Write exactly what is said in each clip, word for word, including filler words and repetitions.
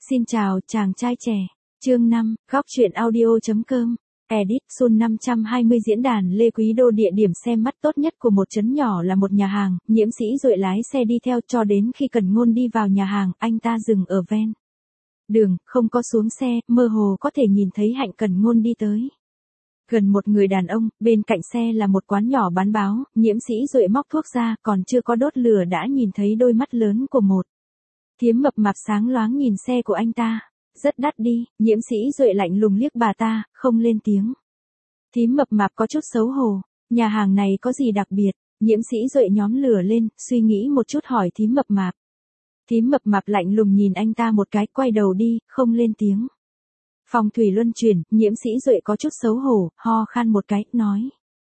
Xin chào, chàng trai trẻ. Chương năm, góc truyện audio.com. Edit Sun năm trăm hai mươi diễn đàn Lê Quý Đô. Địa điểm xem mắt tốt nhất của một trấn nhỏ là một nhà hàng. Nhiễm Sĩ Duệ lái xe đi theo cho đến khi Cần Ngôn đi vào nhà hàng, anh ta dừng ở ven đường, không có xuống xe, mơ hồ có thể nhìn thấy Hạnh Cần Ngôn đi tới. Gần một người đàn ông, bên cạnh xe là một quán nhỏ bán báo. Nhiễm Sĩ Duệ móc thuốc ra, còn chưa có đốt lửa đã nhìn thấy đôi mắt lớn của một thím mập mạp sáng loáng nhìn xe của anh ta. Rất đắt đi. Nhiễm Sĩ Duệ lạnh lùng liếc bà ta, không lên tiếng. Thím mập mạp có chút xấu hổ. Nhà hàng này có gì đặc biệt? Nhiễm Sĩ Duệ nhóm lửa lên, suy nghĩ một chút hỏi thím mập mạp. Thím mập mạp lạnh lùng nhìn anh ta một cái, quay đầu đi, không lên tiếng. Phong thủy luân chuyển. Nhiễm Sĩ Duệ có chút xấu hổ, ho khan một cái, nói.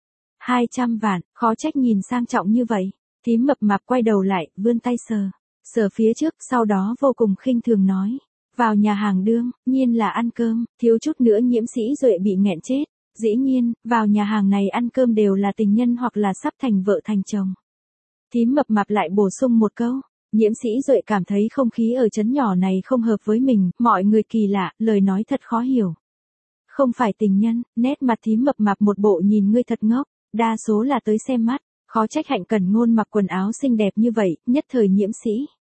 Hai trăm vạn, khó trách nhìn sang trọng như vậy. Thím mập mạp quay đầu lại, vươn tay sờ. Sờ phía trước, sau đó vô cùng khinh thường nói. Vào nhà hàng đương, nhiên là ăn cơm, thiếu chút nữa Nhiễm Sĩ Duệ bị nghẹn chết. Dĩ nhiên, vào nhà hàng này ăn cơm đều là tình nhân hoặc là sắp thành vợ thành chồng. Thím mập mạp lại bổ sung một câu. Nhiễm Sĩ Duệ cảm thấy không khí ở trấn nhỏ này không hợp với mình, mọi người kỳ lạ, lời nói thật khó hiểu. Không phải tình nhân, nét mặt thím mập mạp một bộ nhìn ngươi thật ngốc, đa số là tới xem mắt, khó trách Hạnh Cần Ngôn mặc quần áo xinh đẹp như vậy, nhất thời Nhiễm Sĩ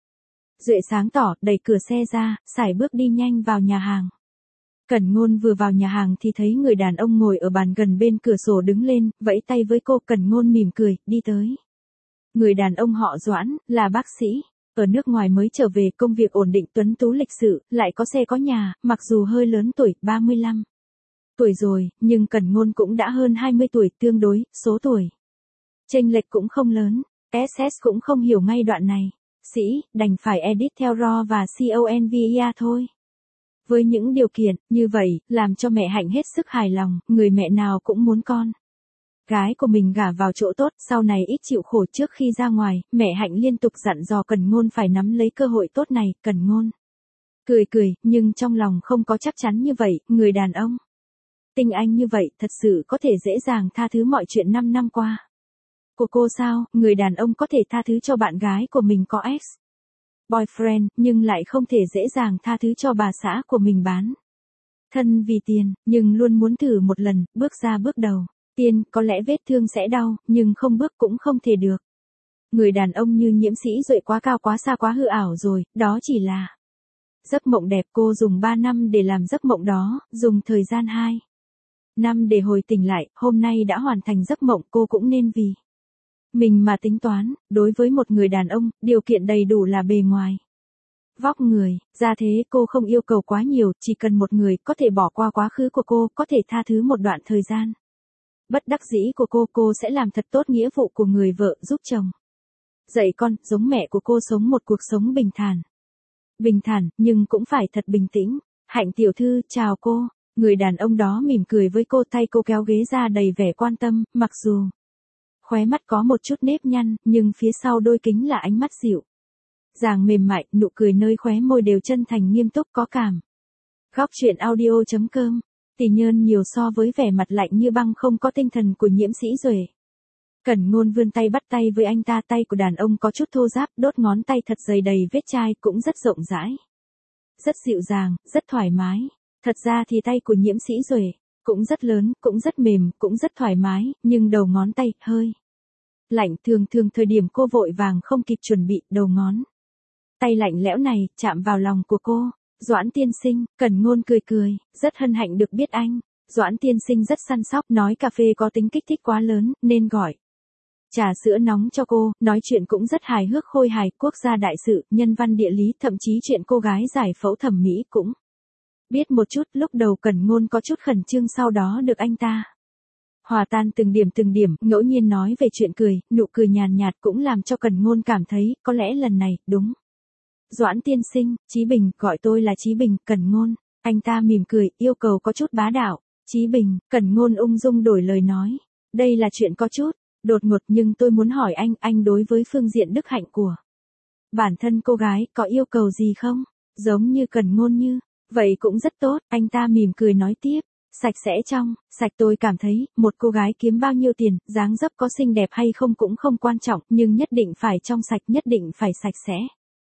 Duệ sáng tỏ, đẩy cửa xe ra, sải bước đi nhanh vào nhà hàng. Cần Ngôn vừa vào nhà hàng thì thấy người đàn ông ngồi ở bàn gần bên cửa sổ đứng lên, vẫy tay với cô. Cần Ngôn mỉm cười, đi tới. Người đàn ông họ Doãn, là bác sĩ. Ở nước ngoài mới trở về, công việc ổn định, tuấn tú lịch sự, lại có xe có nhà, mặc dù hơi lớn tuổi, ba mươi lăm tuổi rồi, nhưng Cần Ngôn cũng đã hơn hai mươi tuổi, tương đối, số tuổi chênh lệch cũng không lớn. ét ét cũng không hiểu ngay đoạn này. Sĩ, đành phải edit theo raw và convia thôi. Với những điều kiện như vậy, làm cho mẹ Hạnh hết sức hài lòng, người mẹ nào cũng muốn con gái của mình gả vào chỗ tốt, sau này ít chịu khổ. Trước khi ra ngoài, mẹ Hạnh liên tục dặn dò Cần Ngôn phải nắm lấy cơ hội tốt này. Cần Ngôn cười cười, nhưng trong lòng không có chắc chắn như vậy, người đàn ông tinh anh như vậy thật sự có thể dễ dàng tha thứ mọi chuyện năm năm qua của cô sao? Người đàn ông có thể tha thứ cho bạn gái của mình có ex boyfriend, nhưng lại không thể dễ dàng tha thứ cho bà xã của mình bán thân vì tiền, nhưng luôn muốn thử một lần, bước ra bước đầu. Tiên, có lẽ vết thương sẽ đau, nhưng không bước cũng không thể được. Người đàn ông như Nhiễm Sĩ Duệ quá cao quá xa quá hư ảo rồi, đó chỉ là giấc mộng đẹp. Cô dùng ba năm để làm giấc mộng đó, dùng thời gian hai năm để hồi tỉnh lại, hôm nay đã hoàn thành giấc mộng. Cô cũng nên vì mình mà tính toán. Đối với một người đàn ông, điều kiện đầy đủ là bề ngoài, vóc người, ra thế. Cô không yêu cầu quá nhiều, chỉ cần một người có thể bỏ qua quá khứ của cô, có thể tha thứ một đoạn thời gian bất đắc dĩ của cô. Cô sẽ làm thật tốt nghĩa vụ của người vợ, giúp chồng dạy con, giống mẹ của cô sống một cuộc sống bình thản. Bình thản, nhưng cũng phải thật bình tĩnh. Hạnh tiểu thư, chào cô. Người đàn ông đó mỉm cười với cô, tay cô kéo ghế ra đầy vẻ quan tâm, mặc dù khóe mắt có một chút nếp nhăn, nhưng phía sau đôi kính là ánh mắt dịu dàng mềm mại, nụ cười nơi khóe môi đều chân thành nghiêm túc có cảm. Góc truyện audio.com. Tỷ nhơn nhiều so với vẻ mặt lạnh như băng không có tinh thần của Nhiễm Sĩ Duệ. Cần Ngôn vươn tay bắt tay với anh ta. Tay của đàn ông có chút thô ráp, đốt ngón tay thật dày đầy vết chai, cũng rất rộng rãi, rất dịu dàng, rất thoải mái. Thật ra thì tay của Nhiễm Sĩ Duệ cũng rất lớn, cũng rất mềm, cũng rất thoải mái, nhưng đầu ngón tay hơi lạnh. Thường thường thời điểm cô vội vàng không kịp chuẩn bị, đầu ngón tay lạnh lẽo này chạm vào lòng của cô. Doãn tiên sinh, Cần Ngôn cười cười, rất hân hạnh được biết anh. Doãn tiên sinh rất săn sóc, nói cà phê có tính kích thích quá lớn, nên gọi trà sữa nóng cho cô, nói chuyện cũng rất hài hước khôi hài, quốc gia đại sự, nhân văn địa lý, thậm chí chuyện cô gái giải phẫu thẩm mỹ cũng biết một chút. Lúc đầu Cần Ngôn có chút khẩn trương, sau đó được anh ta hòa tan từng điểm từng điểm, ngẫu nhiên nói về chuyện cười, nụ cười nhàn nhạt cũng làm cho Cần Ngôn cảm thấy, có lẽ lần này, đúng. Doãn tiên sinh, Chí Bình, gọi tôi là Chí Bình. Cần Ngôn. Anh ta mỉm cười, yêu cầu có chút bá đạo. Chí Bình. Cần Ngôn ung dung đổi lời nói. Đây là chuyện có chút đột ngột, nhưng tôi muốn hỏi anh, anh đối với phương diện đức hạnh của bản thân cô gái, có yêu cầu gì không? Giống như Cần Ngôn như vậy cũng rất tốt. Anh ta mỉm cười nói tiếp. Sạch sẽ trong, sạch tôi cảm thấy, một cô gái kiếm bao nhiêu tiền, dáng dấp có xinh đẹp hay không cũng không quan trọng, nhưng nhất định phải trong sạch, nhất định phải sạch sẽ.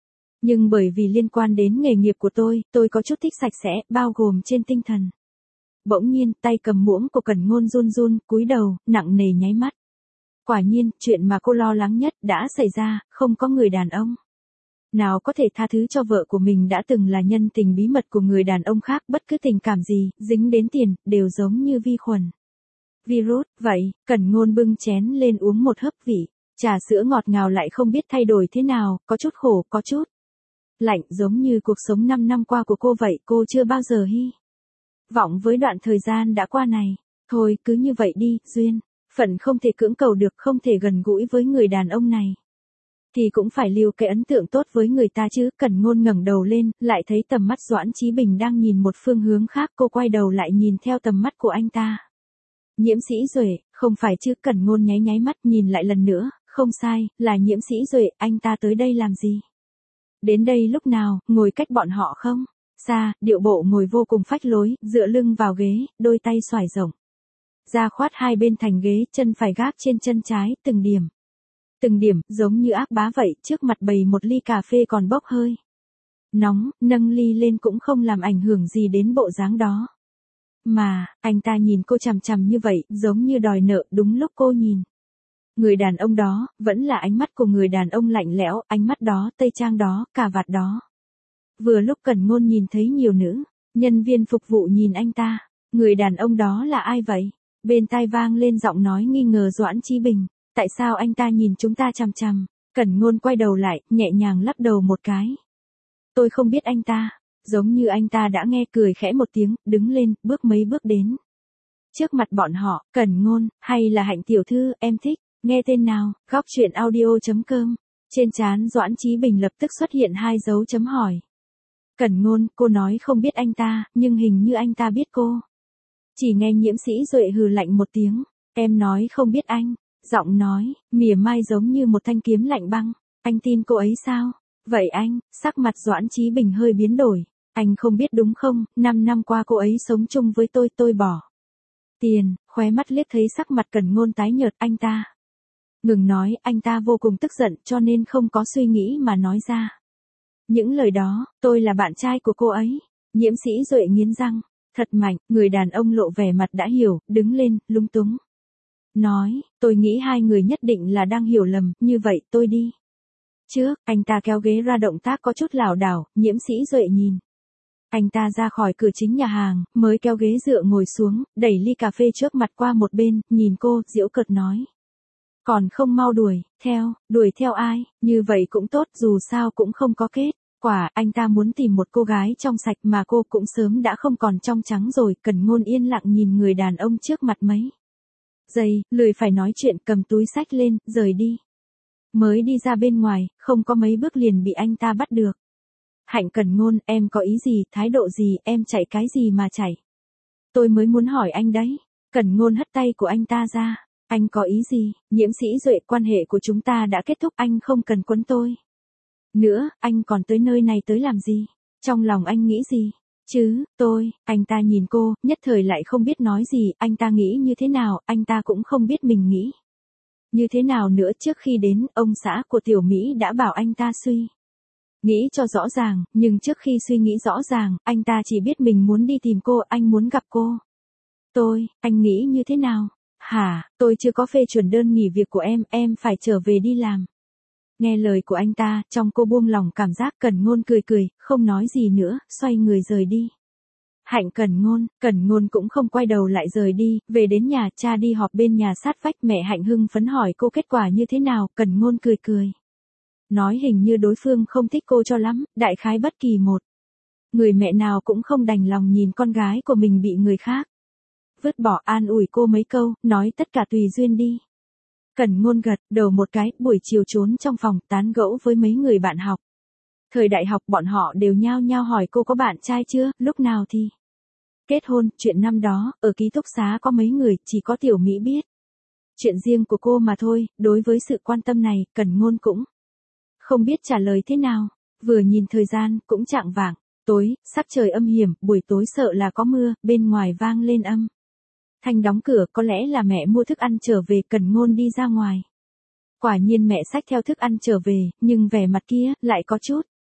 Nhưng bởi vì liên quan đến nghề nghiệp của tôi, tôi có chút thích sạch sẽ, bao gồm trên tinh thần. Bỗng nhiên, tay cầm muỗng của Cẩn Ngôn run run, cúi đầu, nặng nề nháy mắt. Quả nhiên, chuyện mà cô lo lắng nhất đã xảy ra, không có người đàn ông nào có thể tha thứ cho vợ của mình đã từng là nhân tình bí mật của người đàn ông khác, bất cứ tình cảm gì, dính đến tiền, đều giống như vi khuẩn. Virus, vậy, Cẩn Ngôn bưng chén lên uống một hớp vị, trà sữa ngọt ngào lại không biết thay đổi thế nào, có chút khổ, có chút lạnh, giống như cuộc sống năm năm qua của cô vậy, cô chưa bao giờ hy vọng với đoạn thời gian đã qua này. Thôi, cứ như vậy đi, duyên phận không thể cưỡng cầu được, không thể gần gũi với người đàn ông này thì cũng phải lưu cái ấn tượng tốt với người ta chứ. Cẩn Ngôn ngẩng đầu lên, lại thấy tầm mắt Doãn Chí Bình đang nhìn một phương hướng khác, cô quay đầu lại nhìn theo tầm mắt của anh ta. Nhiễm Sĩ Duệ, không phải chứ? Cẩn Ngôn nháy nháy mắt, nhìn lại lần nữa, không sai, là Nhiễm Sĩ Duệ, anh ta tới đây làm gì? Đến đây lúc nào, ngồi cách bọn họ không xa, điệu bộ ngồi vô cùng phách lối, dựa lưng vào ghế, đôi tay xoải rộng ra khoát hai bên thành ghế, chân phải gác trên chân trái, từng điểm từng điểm, giống như ác bá vậy, trước mặt bày một ly cà phê còn bốc hơi nóng, nâng ly lên cũng không làm ảnh hưởng gì đến bộ dáng đó. Mà, anh ta nhìn cô chằm chằm như vậy, giống như đòi nợ. Đúng lúc cô nhìn người đàn ông đó, vẫn là ánh mắt của người đàn ông lạnh lẽo, ánh mắt đó, tây trang đó, cà vạt đó. Vừa lúc Cẩn Ngôn nhìn thấy nhiều nữ nhân viên phục vụ nhìn anh ta. Người đàn ông đó là ai vậy? Bên tai vang lên giọng nói nghi ngờ Doãn Chí Bình. Tại sao anh ta nhìn chúng ta chằm chằm? Cẩn Ngôn quay đầu lại, nhẹ nhàng lắc đầu một cái. Tôi không biết anh ta. Giống như anh ta đã nghe, cười khẽ một tiếng, đứng lên, bước mấy bước đến trước mặt bọn họ. Cẩn Ngôn, hay là Hạnh tiểu thư, em thích nghe tên nào? Góc truyện audio chấm com. Trên trán Doãn Chí Bình lập tức xuất hiện hai dấu chấm hỏi. Cẩn Ngôn, cô nói không biết anh ta, nhưng hình như anh ta biết cô. Chỉ nghe Nhiễm Sĩ Duệ hừ lạnh một tiếng. Em nói không biết anh. Giọng nói mỉa mai giống như một thanh kiếm lạnh băng. Anh tin cô ấy sao? Vậy anh? Sắc mặt Doãn Chí Bình hơi biến đổi. Anh không biết đúng không? Năm năm qua cô ấy sống chung với tôi, tôi bỏ tiền. Khóe mắt liếc thấy sắc mặt Cẩn Ngôn tái nhợt. Anh ta ngừng nói, anh ta vô cùng tức giận, cho nên không có suy nghĩ mà nói ra những lời đó. Tôi là bạn trai của cô ấy. Nhiễm Sĩ Duệ nghiến răng thật mạnh. Người đàn ông lộ vẻ mặt đã hiểu, đứng lên, lúng túng nói, tôi nghĩ hai người nhất định là đang hiểu lầm, như vậy tôi đi trước. Anh ta kéo ghế ra, động tác có chút lảo đảo. Nhiễm Sĩ Duệ nhìn anh ta ra khỏi cửa chính nhà hàng, mới kéo ghế dựa ngồi xuống, đẩy ly cà phê trước mặt qua một bên, nhìn cô, giễu cợt nói. Còn không mau đuổi theo? Đuổi theo ai? Như vậy cũng tốt, dù sao cũng không có kết quả. Anh ta muốn tìm một cô gái trong sạch mà cô cũng sớm đã không còn trong trắng rồi. Cẩn Ngôn yên lặng nhìn người đàn ông trước mặt mấy giây, lười phải nói chuyện, cầm túi xách lên, rời đi. Mới đi ra bên ngoài, không có mấy bước liền bị anh ta bắt được. Hạnh, Cẩn Ngôn, em có ý gì, thái độ gì, em chạy cái gì mà chạy? Tôi mới muốn hỏi anh đấy. Cẩn Ngôn hất tay của anh ta ra. Anh có ý gì? Nhiễm Sĩ Duệ, quan hệ của chúng ta đã kết thúc, anh không cần quấn tôi nữa. Anh còn tới nơi này tới làm gì? Trong lòng anh nghĩ gì chứ? Tôi, anh ta nhìn cô, nhất thời lại không biết nói gì. Anh ta nghĩ như thế nào, anh ta cũng không biết mình nghĩ như thế nào nữa. Trước khi đến, ông xã của Tiểu Mỹ đã bảo anh ta suy nghĩ cho rõ ràng, nhưng trước khi suy nghĩ rõ ràng, anh ta chỉ biết mình muốn đi tìm cô, anh muốn gặp cô. Tôi, anh nghĩ như thế nào? Hả, tôi chưa có phê chuẩn đơn nghỉ việc của em, em phải trở về đi làm. Nghe lời của anh ta, trong cô buông lòng cảm giác. Cẩn Ngôn cười cười, không nói gì nữa, xoay người rời đi. Hạnh, Cẩn Ngôn, Cẩn Ngôn cũng không quay đầu lại rời đi. Về đến nhà, cha đi họp bên nhà sát vách. Mẹ Hạnh hưng phấn hỏi cô kết quả như thế nào. Cẩn Ngôn cười cười, nói hình như đối phương không thích cô cho lắm. Đại khái bất kỳ một người mẹ nào cũng không đành lòng nhìn con gái của mình bị người khác vứt bỏ. An ủi cô mấy câu, nói tất cả tùy duyên đi. Cẩn Ngôn gật đầu một cái, buổi chiều trốn trong phòng, tán gẫu với mấy người bạn học. Thời đại học bọn họ đều nhao nhao hỏi cô có bạn trai chưa, lúc nào thì kết hôn. Chuyện năm đó, ở ký túc xá có mấy người, chỉ có Tiểu Mỹ biết chuyện riêng của cô mà thôi. Đối với sự quan tâm này, Cẩn Ngôn cũng không biết trả lời thế nào. Vừa nhìn thời gian, cũng chạng vạng tối, sắp trời âm hiểm, buổi tối sợ là có mưa. Bên ngoài vang lên âm thanh đóng cửa, có lẽ là mẹ mua thức ăn trở về. Cẩn Ngôn đi ra ngoài. Quả nhiên mẹ xách theo thức ăn trở về, nhưng vẻ mặt kia lại có chút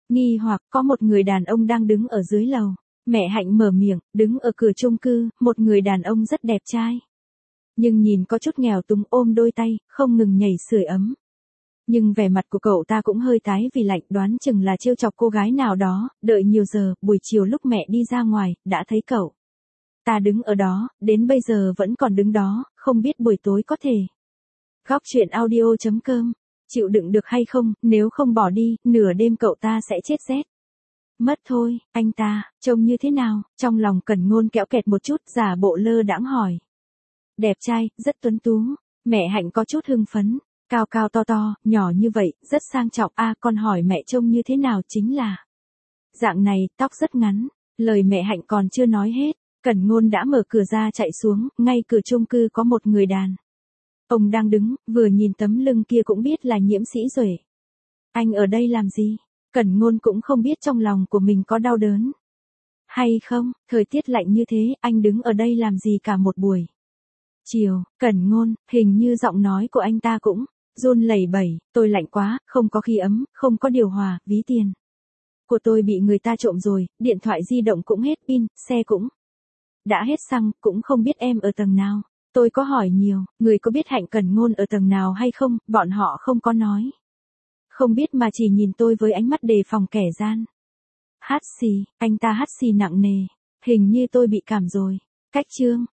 Nghi hoặc có một người đàn ông đang đứng ở dưới lầu. Mẹ Hạnh mở miệng, đứng ở cửa chung cư, một người đàn ông rất đẹp trai. Nhưng nhìn có chút nghèo túng, ôm đôi tay, không ngừng nhảy sưởi ấm. Nhưng vẻ mặt của cậu ta cũng hơi tái vì lạnh, đoán chừng là trêu chọc cô gái nào đó. Đợi nhiều giờ, buổi chiều lúc mẹ đi ra ngoài, đã thấy cậu ta đứng ở đó, đến bây giờ vẫn còn đứng đó, không biết buổi tối có thể. Góc chuyện audio chấm com, chịu đựng được hay không, nếu không bỏ đi, nửa đêm cậu ta sẽ chết rét. Mất thôi, anh ta, trông như thế nào? Trong lòng Cẩn Ngôn kẽo kẹt một chút, giả bộ lơ đãng hỏi. Đẹp trai, rất tuấn tú. Mẹ Hạnh có chút hưng phấn. Cao cao to to, nhỏ như vậy, rất sang trọng. A à, con hỏi mẹ trông như thế nào chính là. Dạng này, tóc rất ngắn. Lời mẹ Hạnh còn chưa nói hết. Cẩn Ngôn đã mở cửa ra chạy xuống, ngay cửa chung cư có một người đàn. Ông đang đứng, vừa nhìn tấm lưng kia cũng biết là Nhiễm Sĩ Duệ. Anh ở đây làm gì? Cẩn Ngôn cũng không biết trong lòng của mình có đau đớn hay không, thời tiết lạnh như thế, anh đứng ở đây làm gì cả một buổi chiều. Cẩn Ngôn, hình như giọng nói của anh ta cũng run lẩy bẩy, tôi lạnh quá, không có khí ấm, không có điều hòa, ví tiền của tôi bị người ta trộm rồi, điện thoại di động cũng hết pin, xe cũng đã hết xăng, cũng không biết em ở tầng nào. Tôi có hỏi nhiều, người có biết Hạnh Cẩn Ngôn ở tầng nào hay không, bọn họ không có nói. Không biết mà chỉ nhìn tôi với ánh mắt đề phòng kẻ gian. Hát xì, anh ta hát xì nặng nề, hình như tôi bị cảm rồi. Cách chương.